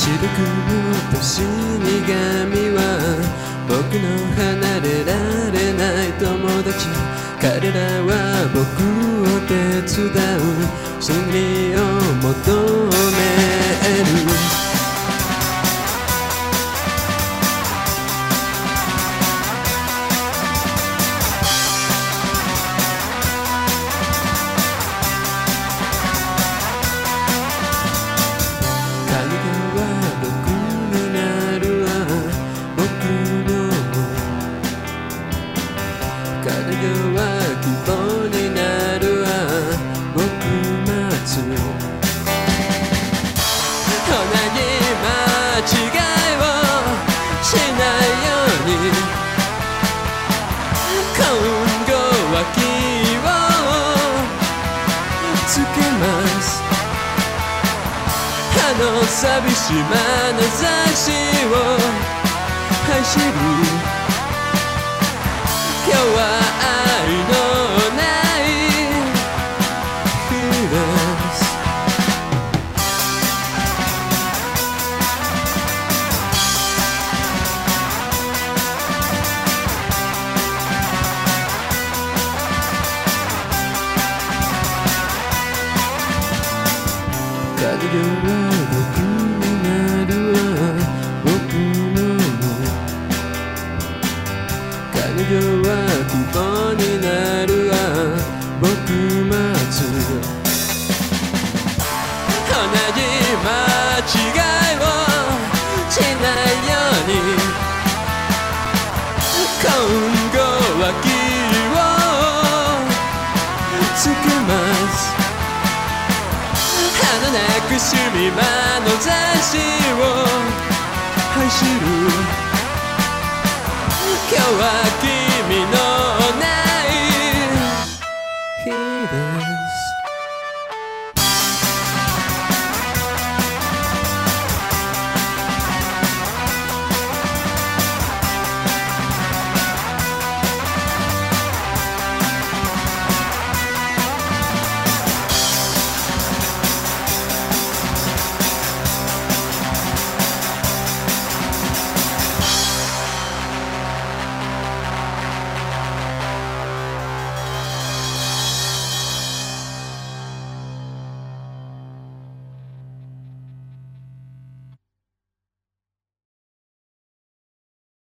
白くと死神は僕の離れられない友達。彼らは僕を手伝う真理を求める。彼女は希望になるわ。僕待つ。同じ間違いをしないように今後は気をつけます。あの寂しい眼差しを走る。今日は愛のない日です。彼女は僕になるわ。僕の彼女は希望になるわ。僕待つ。同じ間違いをしないように今後は気をつけます。あのなくしみ眼差しを走る。今日は君のない日です。